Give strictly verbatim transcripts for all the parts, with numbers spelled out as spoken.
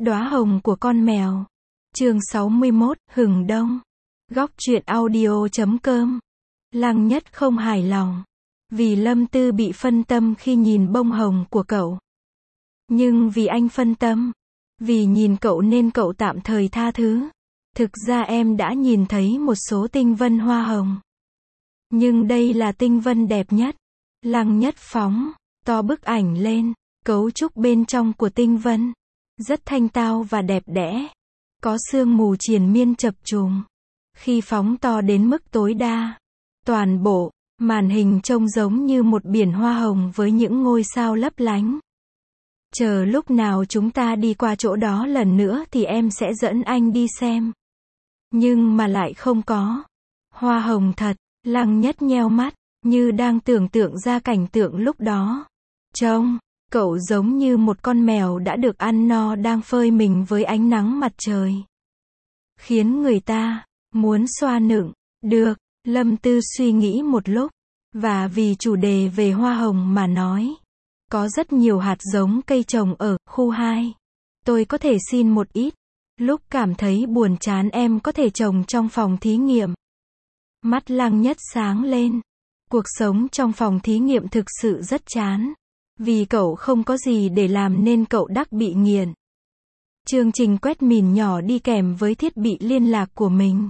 Đóa hồng của con mèo. Chương sáu mươi mốt, hừng đông. Góc truyện audio chấm com. Lăng Nhất không hài lòng, vì Lâm Tư bị phân tâm khi nhìn bông hồng của cậu. Nhưng vì anh phân tâm, vì nhìn cậu nên cậu tạm thời tha thứ. Thực ra em đã nhìn thấy một số tinh vân hoa hồng. Nhưng đây là tinh vân đẹp nhất. Lăng Nhất phóng to bức ảnh lên. Cấu trúc bên trong của tinh vân rất thanh tao và đẹp đẽ. Có sương mù triền miên chập trùng. Khi phóng to đến mức tối đa, toàn bộ màn hình trông giống như một biển hoa hồng với những ngôi sao lấp lánh. Chờ lúc nào chúng ta đi qua chỗ đó lần nữa thì em sẽ dẫn anh đi xem. Nhưng mà lại không có hoa hồng thật. Lăng Nhất nheo mắt, như đang tưởng tượng ra cảnh tượng lúc đó. Trông cậu giống như một con mèo đã được ăn no đang phơi mình với ánh nắng mặt trời. Khiến người ta muốn xoa nựng. Được, Lâm Tư suy nghĩ một lúc. Và vì chủ đề về hoa hồng mà nói. Có rất nhiều hạt giống cây trồng ở khu hai. Tôi có thể xin một ít. Lúc cảm thấy buồn chán em có thể trồng trong phòng thí nghiệm. Mắt Lăng Nhất sáng lên. Cuộc sống trong phòng thí nghiệm thực sự rất chán. Vì cậu không có gì để làm nên cậu đắc bị nghiện. Chương trình quét mìn nhỏ đi kèm với thiết bị liên lạc của mình.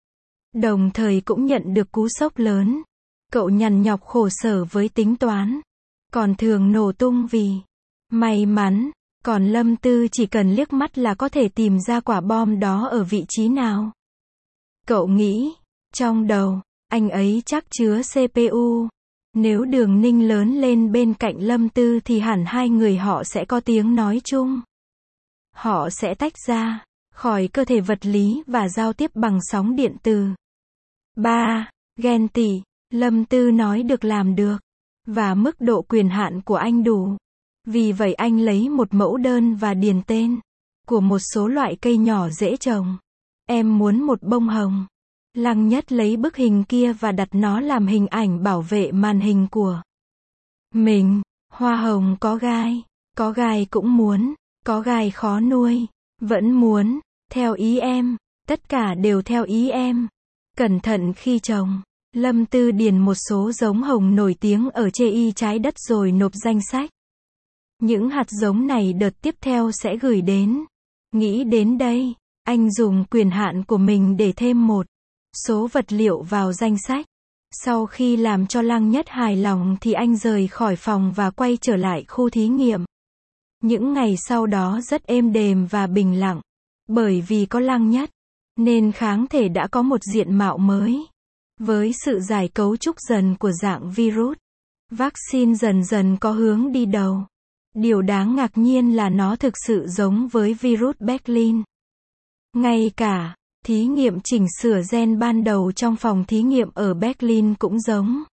Đồng thời cũng nhận được cú sốc lớn. Cậu nhằn nhọc khổ sở với tính toán. Còn thường nổ tung vì may mắn. Còn Lâm Tư chỉ cần liếc mắt là có thể tìm ra quả bom đó ở vị trí nào. Cậu nghĩ, trong đầu, anh ấy chắc chứa xê pê u. Nếu Đường Ninh lớn lên bên cạnh Lâm Tư thì hẳn hai người họ sẽ có tiếng nói chung. Họ sẽ tách ra khỏi cơ thể vật lý và giao tiếp bằng sóng điện từ. ba. Ghen tị. Lâm Tư nói được làm được. Và mức độ quyền hạn của anh đủ. Vì vậy anh lấy một mẫu đơn và điền tên của một số loại cây nhỏ dễ trồng. Em muốn một bông hồng. Lăng Nhất lấy bức hình kia và đặt nó làm hình ảnh bảo vệ màn hình của mình. Hoa hồng có gai. Có gai cũng muốn. Có gai khó nuôi. Vẫn muốn. Theo ý em. Tất cả đều theo ý em. Cẩn thận khi trồng. Lâm Tư điền một số giống hồng nổi tiếng ở chê y trái đất rồi nộp danh sách. Những hạt giống này đợt tiếp theo sẽ gửi đến. Nghĩ đến đây, anh dùng quyền hạn của mình để thêm một số vật liệu vào danh sách. Sau khi làm cho Lăng Nhất hài lòng thì anh rời khỏi phòng và quay trở lại khu thí nghiệm. Những ngày sau đó rất êm đềm và bình lặng. Bởi vì có Lăng Nhất, nên kháng thể đã có một diện mạo mới. Với sự giải cấu trúc dần của dạng virus, vaccine dần dần có hướng đi đầu. Điều đáng ngạc nhiên là nó thực sự giống với virus Berlin. Ngay cả thí nghiệm chỉnh sửa gen ban đầu trong phòng thí nghiệm ở Berlin cũng giống.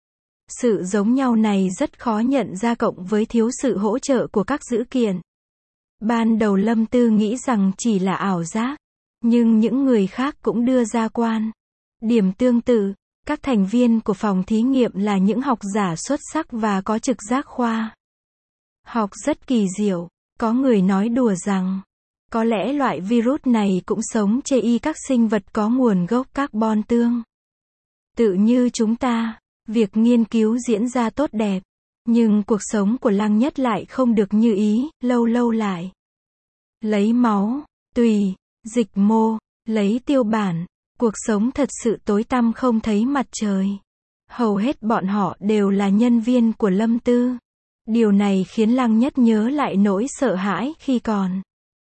Sự giống nhau này rất khó nhận ra cộng với thiếu sự hỗ trợ của các dữ kiện. Ban đầu Lâm Tư nghĩ rằng chỉ là ảo giác. Nhưng những người khác cũng đưa ra quan điểm tương tự. Các thành viên của phòng thí nghiệm là những học giả xuất sắc và có trực giác khoa học rất kỳ diệu. Có người nói đùa rằng, có lẽ loại virus này cũng sống chê y các sinh vật có nguồn gốc carbon tương tự như chúng ta. Việc nghiên cứu diễn ra tốt đẹp. Nhưng cuộc sống của Lăng Nhất lại không được như ý. Lâu lâu lại lấy máu, tùy, dịch mô, lấy tiêu bản. Cuộc sống thật sự tối tăm không thấy mặt trời. Hầu hết bọn họ đều là nhân viên của Lâm Tư. Điều này khiến Lăng Nhất nhớ lại nỗi sợ hãi khi còn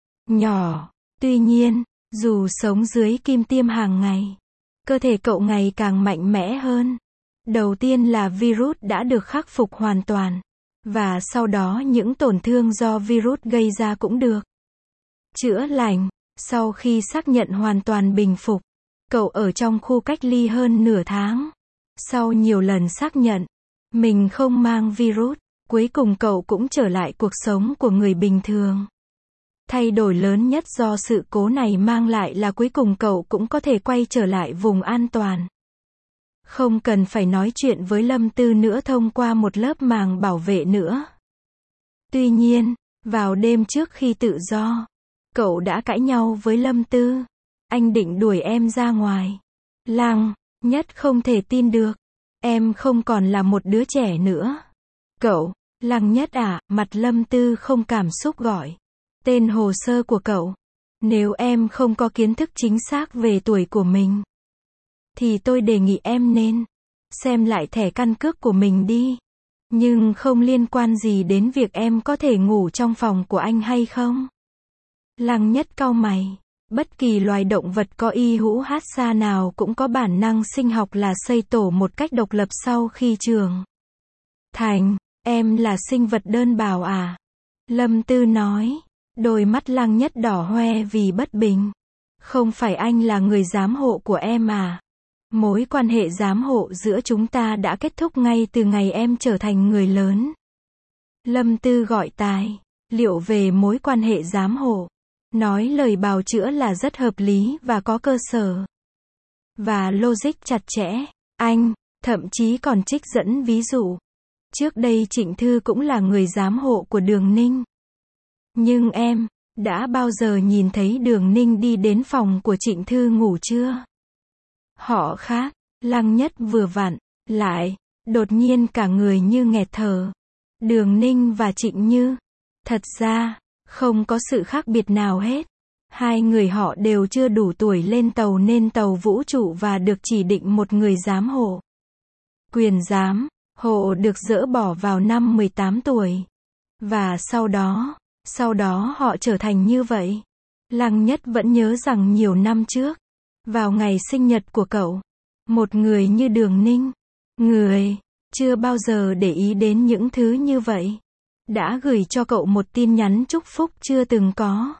nhỏ. Tuy nhiên, dù sống dưới kim tiêm hàng ngày, cơ thể cậu ngày càng mạnh mẽ hơn. Đầu tiên là virus đã được khắc phục hoàn toàn. Và sau đó những tổn thương do virus gây ra cũng được chữa lành. Sau khi xác nhận hoàn toàn bình phục, cậu ở trong khu cách ly hơn nửa tháng. Sau nhiều lần xác nhận mình không mang virus, cuối cùng cậu cũng trở lại cuộc sống của người bình thường. Thay đổi lớn nhất do sự cố này mang lại là cuối cùng cậu cũng có thể quay trở lại vùng an toàn. Không cần phải nói chuyện với Lâm Tư nữa thông qua một lớp màng bảo vệ nữa. Tuy nhiên, vào đêm trước khi tự do, Cậu đã cãi nhau với Lâm Tư. Anh định đuổi em ra ngoài. Lăng Nhất không thể tin được. Em không còn là một đứa trẻ nữa. Cậu, Lăng Nhất à, mặt Lâm Tư không cảm xúc gọi tên hồ sơ của cậu. Nếu em không có kiến thức chính xác về tuổi của mình, thì tôi đề nghị em nên xem lại thẻ căn cước của mình đi. Nhưng không liên quan gì đến việc em có thể ngủ trong phòng của anh hay không. Lăng Nhất cau mày. Bất kỳ loài động vật có y hữu hát xa nào cũng có bản năng sinh học là xây tổ một cách độc lập sau khi trưởng thành. Em là sinh vật đơn bào à? Lâm Tư nói. Đôi mắt Lăng Nhất đỏ hoe vì bất bình. Không phải anh là người giám hộ của em à? Mối quan hệ giám hộ giữa chúng ta đã kết thúc ngay từ ngày em trở thành người lớn. Lâm Tư gọi tài liệu về mối quan hệ giám hộ. Nói lời bào chữa là rất hợp lý và có cơ sở. Và logic chặt chẽ. Anh, thậm chí còn trích dẫn ví dụ. Trước đây Trịnh Thư cũng là người giám hộ của Đường Ninh. Nhưng em, đã bao giờ nhìn thấy Đường Ninh đi đến phòng của Trịnh Thư ngủ chưa? Họ khác. Lăng Nhất vừa vặn, lại, đột nhiên cả người như nghẹt thở. Đường Ninh và Trịnh Như. Thật ra, không có sự khác biệt nào hết. Hai người họ đều chưa đủ tuổi lên tàu nên tàu vũ trụ và được chỉ định một người giám hộ. Quyền giám hộ được dỡ bỏ vào năm mười tám tuổi. Và sau đó, sau đó họ trở thành như vậy. Lăng Nhất vẫn nhớ rằng nhiều năm trước, vào ngày sinh nhật của cậu, một người như Đường Ninh, người chưa bao giờ để ý đến những thứ như vậy, đã gửi cho cậu một tin nhắn chúc phúc chưa từng có.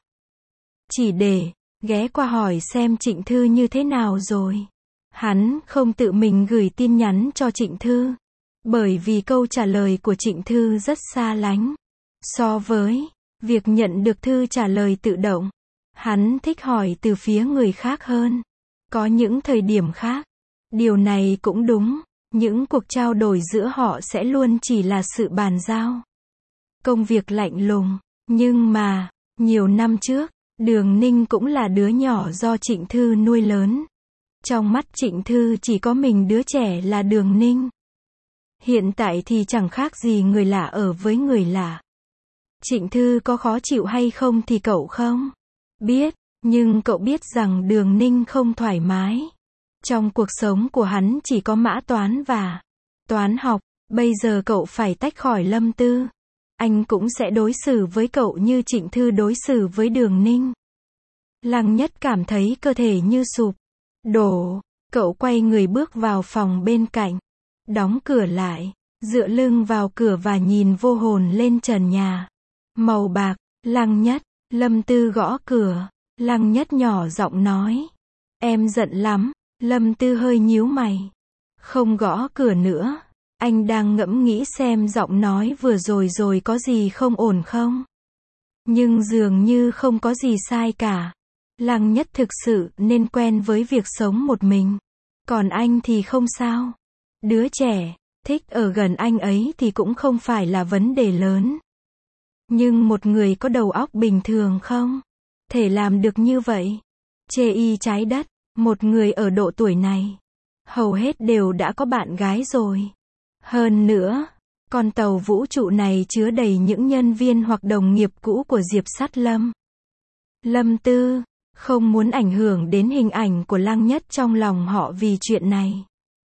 Chỉ để ghé qua hỏi xem Trịnh Thư như thế nào rồi. Hắn không tự mình gửi tin nhắn cho Trịnh Thư, bởi vì câu trả lời của Trịnh Thư rất xa lánh. So với việc nhận được thư trả lời tự động, hắn thích hỏi từ phía người khác hơn. Có những thời điểm khác, điều này cũng đúng, những cuộc trao đổi giữa họ sẽ luôn chỉ là sự bàn giao. Công việc lạnh lùng, nhưng mà, nhiều năm trước, Đường Ninh cũng là đứa nhỏ do Trịnh Thư nuôi lớn. Trong mắt Trịnh Thư chỉ có mình đứa trẻ là Đường Ninh. Hiện tại thì chẳng khác gì người lạ ở với người lạ. Trịnh Thư có khó chịu hay không thì cậu không biết, nhưng cậu biết rằng Đường Ninh không thoải mái. Trong cuộc sống của hắn chỉ có mã toán và toán học, bây giờ cậu phải tách khỏi Lâm Tư. Anh cũng sẽ đối xử với cậu như Trịnh Thư đối xử với Đường Ninh. Lăng Nhất cảm thấy cơ thể như sụp đổ. Cậu quay người bước vào phòng bên cạnh, đóng cửa lại, dựa lưng vào cửa và nhìn vô hồn lên trần nhà màu bạc. Lăng Nhất. Lâm Tư gõ cửa. Lăng Nhất nhỏ giọng nói. Em giận lắm. Lâm Tư hơi nhíu mày. Không gõ cửa nữa. Anh đang ngẫm nghĩ xem giọng nói vừa rồi rồi có gì không ổn không. Nhưng dường như không có gì sai cả. Lăng Nhất thực sự nên quen với việc sống một mình. Còn anh thì không sao. Đứa trẻ thích ở gần anh ấy thì cũng không phải là vấn đề lớn. Nhưng một người có đầu óc bình thường không thể làm được như vậy. Chê y trái đất, một người ở độ tuổi này, hầu hết đều đã có bạn gái rồi. Hơn nữa, con tàu vũ trụ này chứa đầy những nhân viên hoặc đồng nghiệp cũ của Diệp Sát Lâm. Lâm Tư không muốn ảnh hưởng đến hình ảnh của Lăng Nhất trong lòng họ vì chuyện này.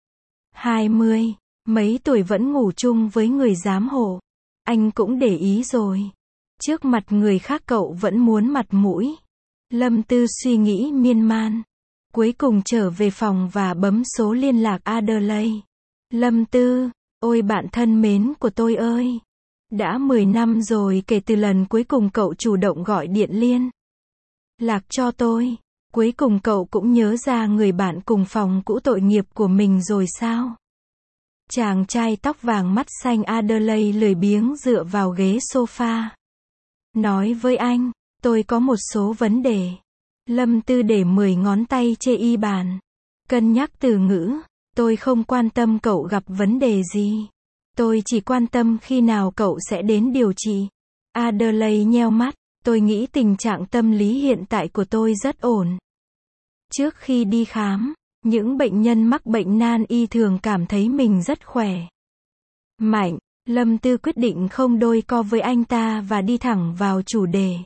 Hai mươi mấy tuổi vẫn ngủ chung với người giám hộ. Anh cũng để ý rồi. Trước mặt người khác cậu vẫn muốn mặt mũi. Lâm Tư suy nghĩ miên man. Cuối cùng trở về phòng và bấm số liên lạc Adelaide. Lâm Tư, ôi bạn thân mến của tôi ơi. Đã mười năm rồi kể từ lần cuối cùng cậu chủ động gọi điện liên lạc cho tôi. Cuối cùng cậu cũng nhớ ra người bạn cùng phòng cũ tội nghiệp của mình rồi sao? Chàng trai tóc vàng mắt xanh Adelaide lười biếng dựa vào ghế sofa. Nói với anh, tôi có một số vấn đề. Lâm Tư để mười ngón tay chê y bàn. Cân nhắc từ ngữ, tôi không quan tâm cậu gặp vấn đề gì. Tôi chỉ quan tâm khi nào cậu sẽ đến điều trị. Adelaide nheo mắt, Tôi nghĩ tình trạng tâm lý hiện tại của tôi rất ổn. Trước khi đi khám, những bệnh nhân mắc bệnh nan y thường cảm thấy mình rất khỏe, mạnh. Lâm Tư quyết định không đôi co với anh ta và đi thẳng vào chủ đề.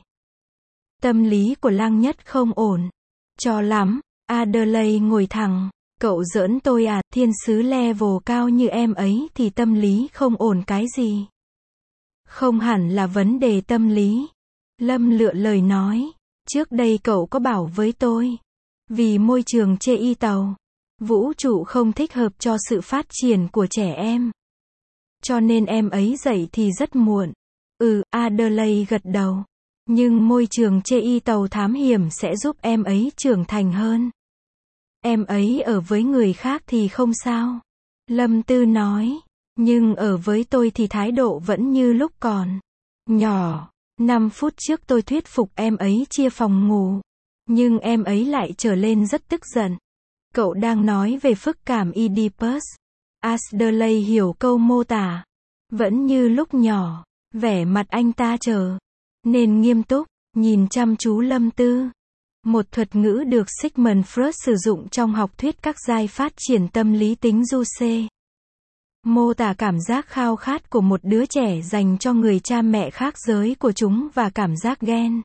Tâm lý của Lăng Nhất không ổn cho lắm. Adelaide ngồi thẳng. Cậu giỡn tôi à, thiên sứ level cao như em ấy thì tâm lý không ổn cái gì. Không hẳn là vấn đề tâm lý. Lâm lựa lời nói. Trước đây cậu có bảo với tôi. Vì môi trường chê y tàu, vũ trụ không thích hợp cho sự phát triển của trẻ em. Cho nên em ấy dậy thì rất muộn. Ừ, Adelaide gật đầu. Nhưng môi trường chê y tàu thám hiểm sẽ giúp em ấy trưởng thành hơn. Em ấy ở với người khác thì không sao. Lâm Tư nói. Nhưng ở với tôi thì thái độ vẫn như lúc còn nhỏ. năm phút trước tôi thuyết phục em ấy chia phòng ngủ. Nhưng em ấy lại trở lên rất tức giận. Cậu đang nói về phức cảm Oedipus. Adelaide hiểu câu mô tả. Vẫn như lúc nhỏ. Vẻ mặt anh ta trở nên nghiêm túc, nhìn chăm chú Lâm Tư. Một thuật ngữ được Sigmund Freud sử dụng trong học thuyết các giai phát triển tâm lý tính du xê. Mô tả cảm giác khao khát của một đứa trẻ dành cho người cha mẹ khác giới của chúng và cảm giác ghen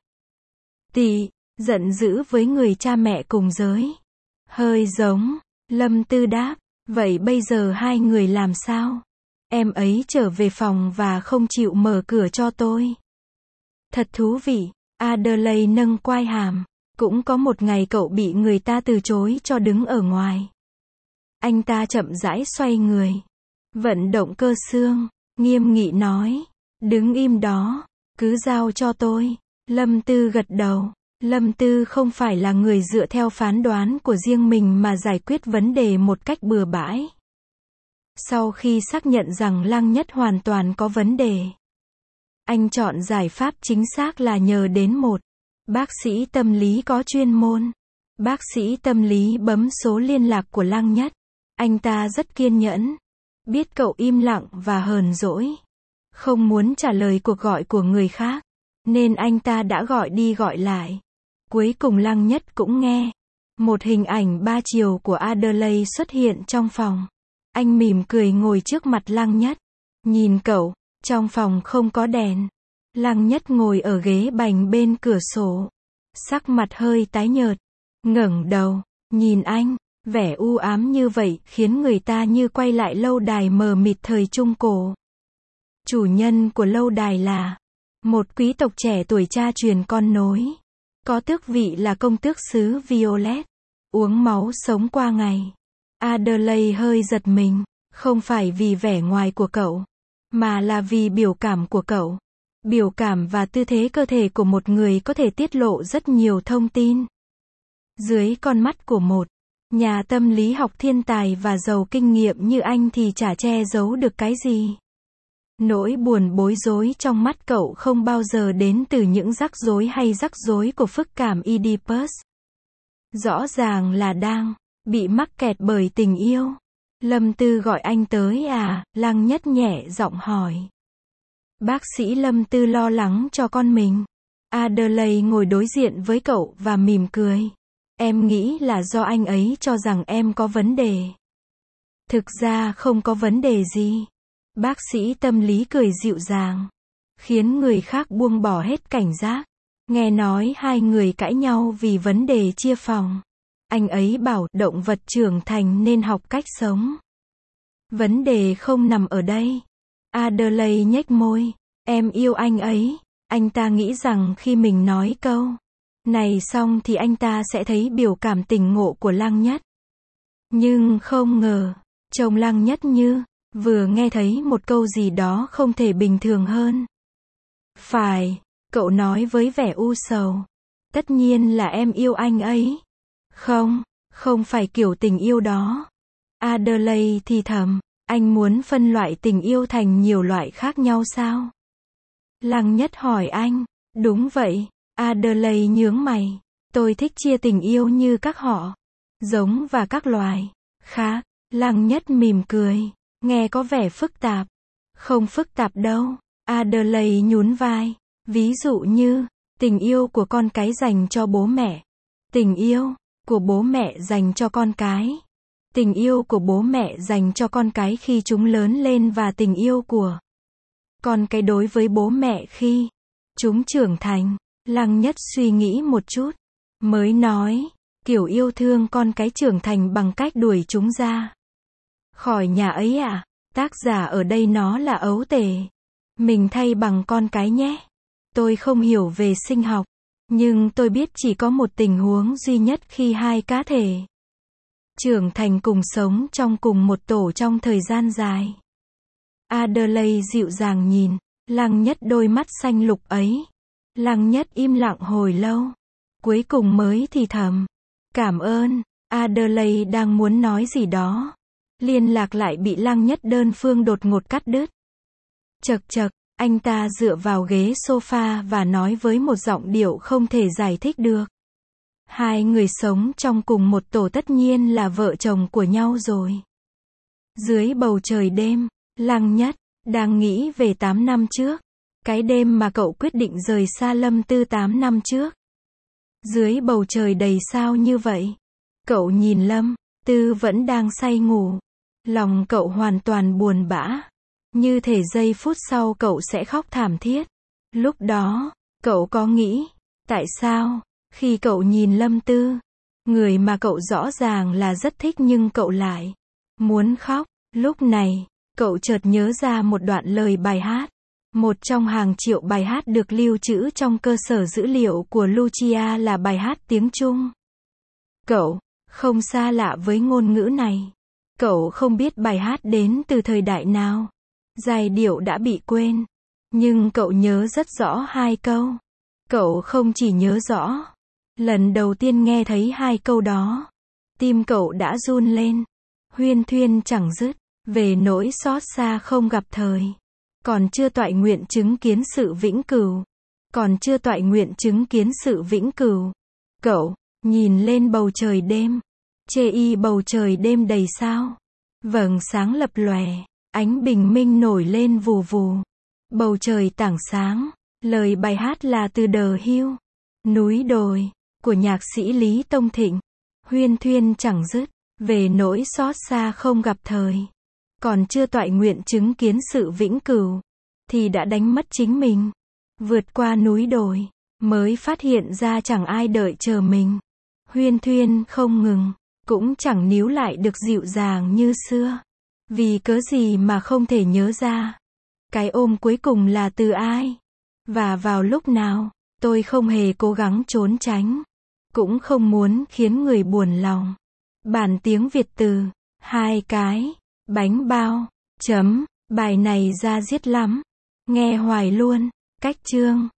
tị, giận dữ với người cha mẹ cùng giới. Hơi giống. Lâm Tư đáp. Vậy bây giờ hai người làm sao? Em ấy trở về phòng và không chịu mở cửa cho tôi. Thật thú vị. Adelaide nâng quai hàm. Cũng có một ngày cậu bị người ta từ chối cho đứng ở ngoài. Anh ta chậm rãi xoay người. Vận động cơ xương. Nghiêm nghị nói. Đứng im đó. Cứ giao cho tôi. Lâm Tư gật đầu. Lâm Tư không phải là người dựa theo phán đoán của riêng mình mà giải quyết vấn đề một cách bừa bãi. Sau khi xác nhận rằng Lăng Nhất hoàn toàn có vấn đề, anh chọn giải pháp chính xác là nhờ đến một bác sĩ tâm lý có chuyên môn. Bác sĩ tâm lý bấm số liên lạc của Lăng Nhất. Anh ta rất kiên nhẫn. Biết cậu im lặng và hờn dỗi, không muốn trả lời cuộc gọi của người khác, nên anh ta đã gọi đi gọi lại. Cuối cùng Lăng Nhất cũng nghe. Một hình ảnh ba chiều của Adelaide xuất hiện trong phòng. Anh mỉm cười ngồi trước mặt Lăng Nhất. Nhìn cậu, trong phòng không có đèn. Lăng Nhất ngồi ở ghế bành bên cửa sổ. Sắc mặt hơi tái nhợt. Ngẩng đầu, nhìn anh. Vẻ u ám như vậy khiến người ta như quay lại lâu đài mờ mịt thời Trung Cổ. Chủ nhân của lâu đài là một quý tộc trẻ tuổi cha truyền con nối. Có tước vị là công tước xứ Violet. Uống máu sống qua ngày. Adelaide hơi giật mình. Không phải vì vẻ ngoài của cậu, mà là vì biểu cảm của cậu. Biểu cảm và tư thế cơ thể của một người có thể tiết lộ rất nhiều thông tin. Dưới con mắt của một nhà tâm lý học thiên tài và giàu kinh nghiệm như anh thì chả che giấu được cái gì. Nỗi buồn bối rối trong mắt cậu không bao giờ đến từ những rắc rối hay rắc rối của phức cảm Oedipus. Rõ ràng là đang bị mắc kẹt bởi tình yêu. Lâm Tư gọi anh tới à? Lăng Nhất nhẹ giọng hỏi. Bác sĩ Lâm Tư lo lắng cho con mình. Adelaide ngồi đối diện với cậu và mỉm cười. Em nghĩ là do anh ấy cho rằng em có vấn đề. Thực ra không có vấn đề gì. Bác sĩ tâm lý cười dịu dàng, khiến người khác buông bỏ hết cảnh giác. Nghe nói hai người cãi nhau vì vấn đề chia phòng. Anh ấy bảo động vật trưởng thành nên học cách sống. Vấn đề không nằm ở đây. Adelaide nhếch môi. Em yêu anh ấy. Anh ta nghĩ rằng khi mình nói câu này xong thì anh ta sẽ thấy biểu cảm tỉnh ngộ của Lăng Nhất. Nhưng không ngờ, trông Lăng Nhất như vừa nghe thấy một câu gì đó không thể bình thường hơn. Phải, cậu nói với vẻ u sầu. Tất nhiên là em yêu anh ấy. Không, không phải kiểu tình yêu đó. Adelaide thì thầm, anh muốn phân loại tình yêu thành nhiều loại khác nhau sao? Lăng Nhất hỏi anh. Đúng vậy. Adelaide nhướng mày. Tôi thích chia tình yêu như các họ, giống và các loài khác. Lăng Nhất mỉm cười. Nghe có vẻ phức tạp. Không phức tạp đâu. Adelaide nhún vai. Ví dụ như, Tình yêu của con cái dành cho bố mẹ. Tình yêu của bố mẹ dành cho con cái. Tình yêu của bố mẹ dành cho con cái khi chúng lớn lên và tình yêu của con cái đối với bố mẹ khi chúng trưởng thành. Lăng Nhất suy nghĩ một chút, mới nói, kiểu yêu thương con cái trưởng thành bằng cách đuổi chúng ra khỏi nhà ấy à? Tác giả ở đây nó là ấu tể. Mình thay bằng con cái nhé. Tôi không hiểu về sinh học, nhưng tôi biết chỉ có một tình huống duy nhất khi hai cá thể trưởng thành cùng sống trong cùng một tổ trong thời gian dài. Adelaide dịu dàng nhìn Lăng Nhất đôi mắt xanh lục ấy. Lăng Nhất im lặng hồi lâu, cuối cùng mới thì thầm, cảm ơn. Adelaide đang muốn nói gì đó, liên lạc lại bị Lăng Nhất đơn phương đột ngột cắt đứt. Chậc chậc, anh ta dựa vào ghế sofa và nói với một giọng điệu không thể giải thích được. Hai người sống trong cùng một tổ tất nhiên là vợ chồng của nhau rồi. Dưới bầu trời đêm, Lăng Nhất đang nghĩ về tám năm trước. Cái đêm mà cậu quyết định rời xa Lâm Tư tám năm trước. Dưới bầu trời đầy sao như vậy, cậu nhìn Lâm Tư vẫn đang say ngủ. Lòng cậu hoàn toàn buồn bã. Như thể giây phút sau cậu sẽ khóc thảm thiết. Lúc đó, cậu có nghĩ, tại sao, khi cậu nhìn Lâm Tư, người mà cậu rõ ràng là rất thích nhưng cậu lại muốn khóc. Lúc này, cậu chợt nhớ ra một đoạn lời bài hát. Một trong hàng triệu bài hát được lưu trữ trong cơ sở dữ liệu của Lucia là bài hát tiếng Trung. Cậu không xa lạ với ngôn ngữ này. Cậu không biết bài hát đến từ thời đại nào. Giai điệu đã bị quên. Nhưng cậu nhớ rất rõ hai câu. Cậu không chỉ nhớ rõ. Lần đầu tiên nghe thấy hai câu đó, tim cậu đã run lên. Huyên thuyên chẳng dứt, về nỗi xót xa không gặp thời. Còn chưa toại nguyện chứng kiến sự vĩnh cửu. Còn chưa toại nguyện chứng kiến sự vĩnh cửu. Cậu nhìn lên bầu trời đêm. Chê y bầu trời đêm đầy sao. Vầng sáng lập lòe. Ánh bình minh nổi lên vù vù. Bầu trời tảng sáng. Lời bài hát là từ The Hill, núi đồi, của nhạc sĩ Lý Tông Thịnh. Huyên thuyên chẳng dứt, về nỗi xót xa không gặp thời. Còn chưa toại nguyện chứng kiến sự vĩnh cửu, thì đã đánh mất chính mình. Vượt qua núi đồi, mới phát hiện ra chẳng ai đợi chờ mình. Huyên thuyên không ngừng, cũng chẳng níu lại được dịu dàng như xưa. Vì cớ gì mà không thể nhớ ra. Cái ôm cuối cùng là từ ai? Và vào lúc nào? Tôi không hề cố gắng trốn tránh. Cũng không muốn khiến người buồn lòng. Bản tiếng Việt từ hai cái bánh bao chấm bài này ra diết lắm. Nghe hoài luôn. Cách chương